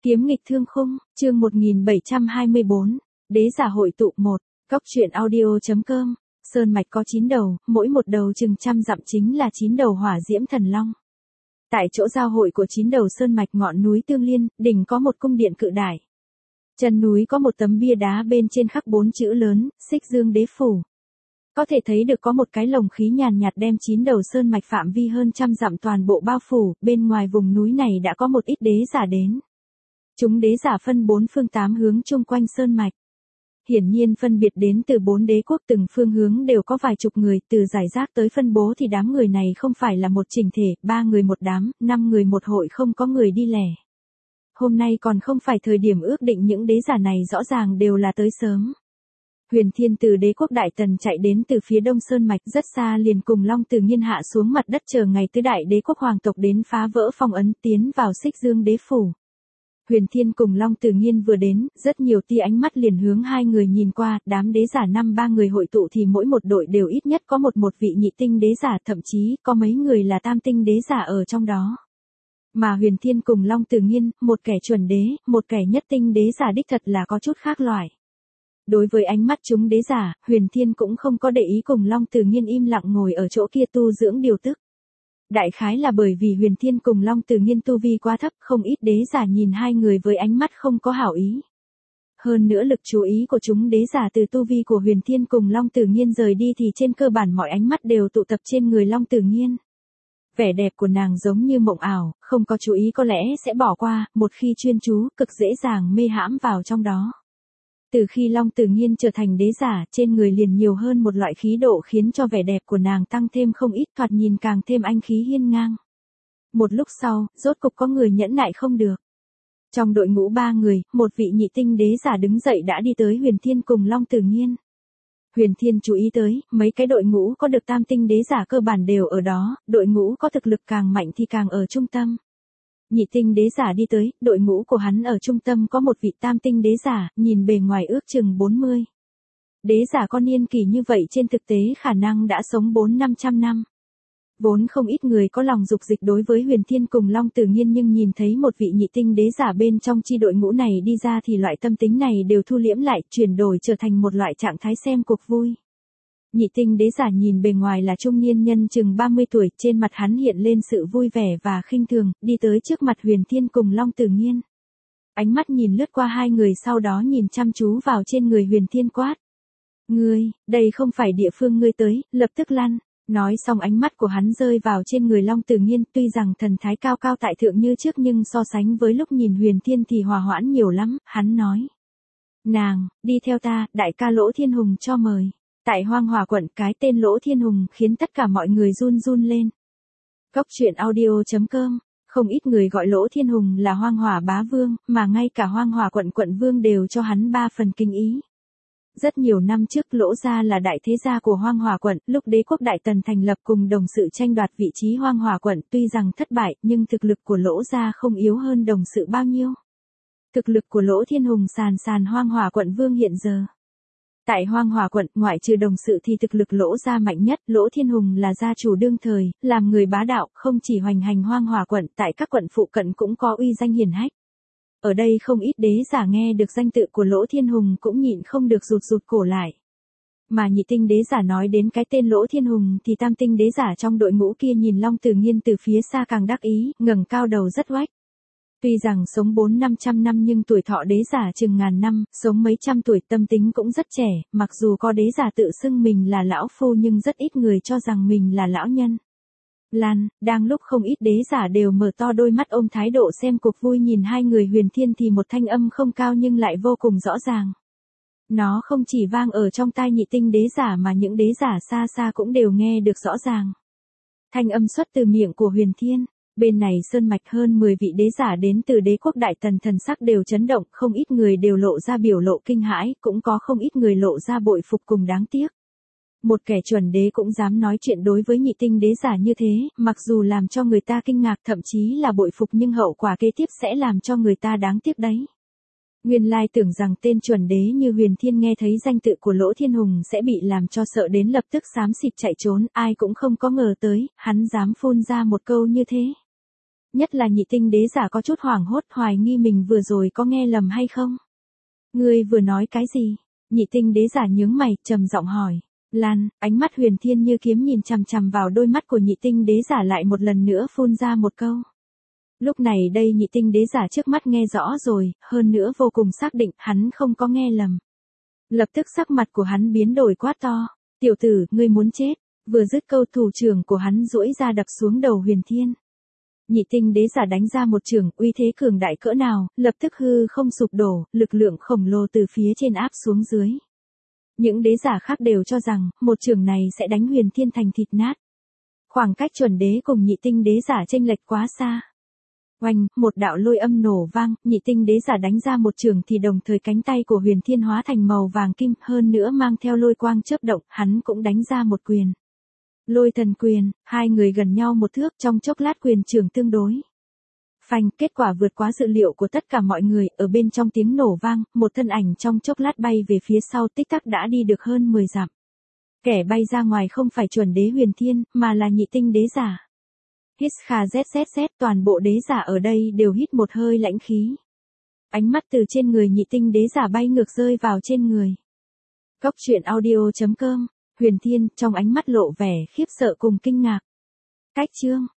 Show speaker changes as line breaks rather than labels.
Kiếm nghịch thương khung, chương 1724, Đế giả hội tụ 1, Cóc truyện audio.com, Sơn mạch có 9 đầu, mỗi một đầu chừng trăm dặm chính là 9 đầu hỏa diễm thần long. Tại chỗ giao hội của 9 đầu sơn mạch ngọn núi tương liên, đỉnh có một cung điện cự đại. Chân núi có một tấm bia đá bên trên khắc 4 chữ lớn, Xích Dương Đế Phủ. Có thể thấy được có một cái lồng khí nhàn nhạt đem 9 đầu sơn mạch phạm vi hơn trăm dặm toàn bộ bao phủ, bên ngoài vùng núi này đã có một ít đế giả đến. Chúng đế giả phân 4 phương 8 hướng chung quanh sơn mạch. Hiển nhiên phân biệt đến từ 4 đế quốc, từng phương hướng đều có vài chục người, từ giải rác tới phân bố thì đám người này không phải là một chỉnh thể, 3 người một đám, 5 người một hội, không có người đi lẻ. Hôm nay còn không phải thời điểm ước định, những đế giả này rõ ràng đều là tới sớm. Huyền Thiên từ đế quốc Đại Tần chạy đến từ phía đông sơn mạch rất xa, liền cùng Long Tử Nghiên hạ xuống mặt đất chờ ngày tứ đại đế quốc hoàng tộc đến phá vỡ phong ấn tiến vào Xích Dương Đế Phủ. Huyền Thiên cùng Long Tử Nghiên vừa đến, rất nhiều tia ánh mắt liền hướng hai người nhìn qua, đám đế giả 5-3 người hội tụ thì mỗi một đội đều ít nhất có một vị nhị tinh đế giả, thậm chí có mấy người là tam tinh đế giả ở trong đó. Mà Huyền Thiên cùng Long Tử Nghiên, một kẻ chuẩn đế, một kẻ nhất tinh đế giả đích thật là có chút khác loại. Đối với ánh mắt chúng đế giả, Huyền Thiên cũng không có để ý, cùng Long Tử Nghiên im lặng ngồi ở chỗ kia tu dưỡng điều tức. Đại khái là bởi vì Huyền Thiên cùng Long Tử Nghiên tu vi quá thấp, không ít đế giả nhìn hai người với ánh mắt không có hảo ý. Hơn nữa lực chú ý của chúng đế giả từ tu vi của Huyền Thiên cùng Long Tử Nghiên rời đi thì trên cơ bản mọi ánh mắt đều tụ tập trên người Long Tử Nghiên. Vẻ đẹp của nàng giống như mộng ảo, không có chú ý có lẽ sẽ bỏ qua, một khi chuyên chú, cực dễ dàng mê hãm vào trong đó. Từ khi Long Tử Nghiên trở thành đế giả, trên người liền nhiều hơn một loại khí độ khiến cho vẻ đẹp của nàng tăng thêm không ít, thoạt nhìn càng thêm anh khí hiên ngang. Một lúc sau, rốt cục có người nhẫn nại không được. Trong đội ngũ 3 người, một vị nhị tinh đế giả đứng dậy đã đi tới Huyền Thiên cùng Long Tử Nghiên. Huyền Thiên chú ý tới, mấy cái đội ngũ có được tam tinh đế giả cơ bản đều ở đó, đội ngũ có thực lực càng mạnh thì càng ở trung tâm. Nhị tinh đế giả đi tới, đội ngũ của hắn ở trung tâm có một vị tam tinh đế giả, nhìn bề ngoài ước chừng 40. Đế giả có niên kỳ như vậy trên thực tế khả năng đã sống 400-500 năm. Vốn không ít người có lòng dục dịch đối với Huyền Thiên cùng Long Tử Nghiên, nhưng nhìn thấy một vị nhị tinh đế giả bên trong chi đội ngũ này đi ra thì loại tâm tính này đều thu liễm lại, chuyển đổi trở thành một loại trạng thái xem cuộc vui. Nhị tinh đế giả nhìn bề ngoài là trung niên nhân chừng 30 tuổi, trên mặt hắn hiện lên sự vui vẻ và khinh thường, đi tới trước mặt Huyền Thiên cùng Long Tử Nghiên. Ánh mắt nhìn lướt qua hai người, sau đó nhìn chăm chú vào trên người Huyền Thiên quát. Ngươi, đây không phải địa phương ngươi tới, lập tức lăn. Nói xong ánh mắt của hắn rơi vào trên người Long Tử Nghiên, tuy rằng thần thái cao cao tại thượng như trước nhưng so sánh với lúc nhìn Huyền Thiên thì hòa hoãn nhiều lắm, hắn nói. Nàng, đi theo ta, đại ca Lỗ Thiên Hùng cho mời. Tại Hoang Hỏa quận, cái tên Lỗ Thiên Hùng khiến tất cả mọi người run run lên. Cóc truyện audio.com, không ít người gọi Lỗ Thiên Hùng là Hoang Hỏa bá vương, mà ngay cả Hoang Hỏa quận quận vương đều cho hắn 3 phần kinh ý. Rất nhiều năm trước Lỗ gia là đại thế gia của Hoang Hỏa quận, lúc đế quốc Đại Tần thành lập cùng đồng sự tranh đoạt vị trí Hoang Hỏa quận, tuy rằng thất bại, nhưng thực lực của Lỗ gia không yếu hơn đồng sự bao nhiêu. Thực lực của Lỗ Thiên Hùng sàn Hoang Hỏa quận vương hiện giờ. Tại Hoang Hỏa quận, ngoại trừ đồng sự thì thực lực Lỗ gia mạnh nhất, Lỗ Thiên Hùng là gia chủ đương thời, làm người bá đạo, không chỉ hoành hành Hoang Hỏa quận, tại các quận phụ cận cũng có uy danh hiển hách. Ở đây không ít đế giả nghe được danh tự của Lỗ Thiên Hùng cũng nhịn không được rụt cổ lại. Mà nhị tinh đế giả nói đến cái tên Lỗ Thiên Hùng thì tam tinh đế giả trong đội ngũ kia nhìn Long Tử Nghiên từ phía xa càng đắc ý, ngẩng cao đầu rất oách. Tuy rằng sống 400-500 năm nhưng tuổi thọ đế giả chừng ngàn năm, sống mấy trăm tuổi, tâm tính cũng rất trẻ, mặc dù có đế giả tự xưng mình là lão phu nhưng rất ít người cho rằng mình là lão nhân. Lan, đang lúc không ít đế giả đều mở to đôi mắt ôm thái độ xem cuộc vui nhìn hai người Huyền Thiên thì một thanh âm không cao nhưng lại vô cùng rõ ràng. Nó không chỉ vang ở trong tai nhị tinh đế giả mà những đế giả xa xa cũng đều nghe được rõ ràng. Thanh âm xuất từ miệng của Huyền Thiên. Bên này sơn mạch hơn 10 vị đế giả đến từ đế quốc Đại Tần thần sắc đều chấn động, không ít người đều lộ ra biểu lộ kinh hãi, cũng có không ít người lộ ra bội phục cùng đáng tiếc. Một kẻ chuẩn đế cũng dám nói chuyện đối với nhị tinh đế giả như thế, mặc dù làm cho người ta kinh ngạc thậm chí là bội phục nhưng hậu quả kế tiếp sẽ làm cho người ta đáng tiếc đấy. Nguyên lai tưởng rằng tên chuẩn đế như Huyền Thiên nghe thấy danh tự của Lỗ Thiên Hùng sẽ bị làm cho sợ đến lập tức xám xịt chạy trốn, ai cũng không có ngờ tới, hắn dám phun ra một câu như thế. Nhất là nhị tinh đế giả có chút hoảng hốt hoài nghi mình vừa rồi có nghe lầm hay không. Ngươi vừa nói cái gì? Nhị tinh đế giả nhướng mày, trầm giọng hỏi. Lan, ánh mắt Huyền Thiên như kiếm nhìn chằm chằm vào đôi mắt của nhị tinh đế giả lại một lần nữa phun ra một câu. Lúc này đây nhị tinh đế giả trước mắt nghe rõ rồi, hơn nữa vô cùng xác định hắn không có nghe lầm. Lập tức sắc mặt của hắn biến đổi quát to. Tiểu tử, ngươi muốn chết. Vừa dứt câu thủ trưởng của hắn duỗi ra đập xuống đầu Huyền Thiên. Nhị tinh đế giả đánh ra một chưởng uy thế cường đại cỡ nào, lập tức hư không sụp đổ, lực lượng khổng lồ từ phía trên áp xuống dưới. Những đế giả khác đều cho rằng, một chưởng này sẽ đánh Huyền Thiên thành thịt nát. Khoảng cách chuẩn đế cùng nhị tinh đế giả chênh lệch quá xa. Oanh, một đạo lôi âm nổ vang, nhị tinh đế giả đánh ra một chưởng thì đồng thời cánh tay của Huyền Thiên hóa thành màu vàng kim, hơn nữa mang theo lôi quang chớp động, hắn cũng đánh ra một quyền. Lôi thần quyền, hai người gần nhau một thước, trong chốc lát quyền trường tương đối. Phanh, kết quả vượt quá dự liệu của tất cả mọi người, ở bên trong tiếng nổ vang, một thân ảnh trong chốc lát bay về phía sau, tích tắc đã đi được hơn 10 dặm. Kẻ bay ra ngoài không phải chuẩn đế Huyền Thiên, mà là nhị tinh đế giả. Hít kha zzz, toàn bộ đế giả ở đây đều hít một hơi lãnh khí. Ánh mắt từ trên người nhị tinh đế giả bay ngược rơi vào trên người. Cốc truyện audio.com, Huyền Thiên trong ánh mắt lộ vẻ khiếp sợ cùng kinh ngạc. Cách chương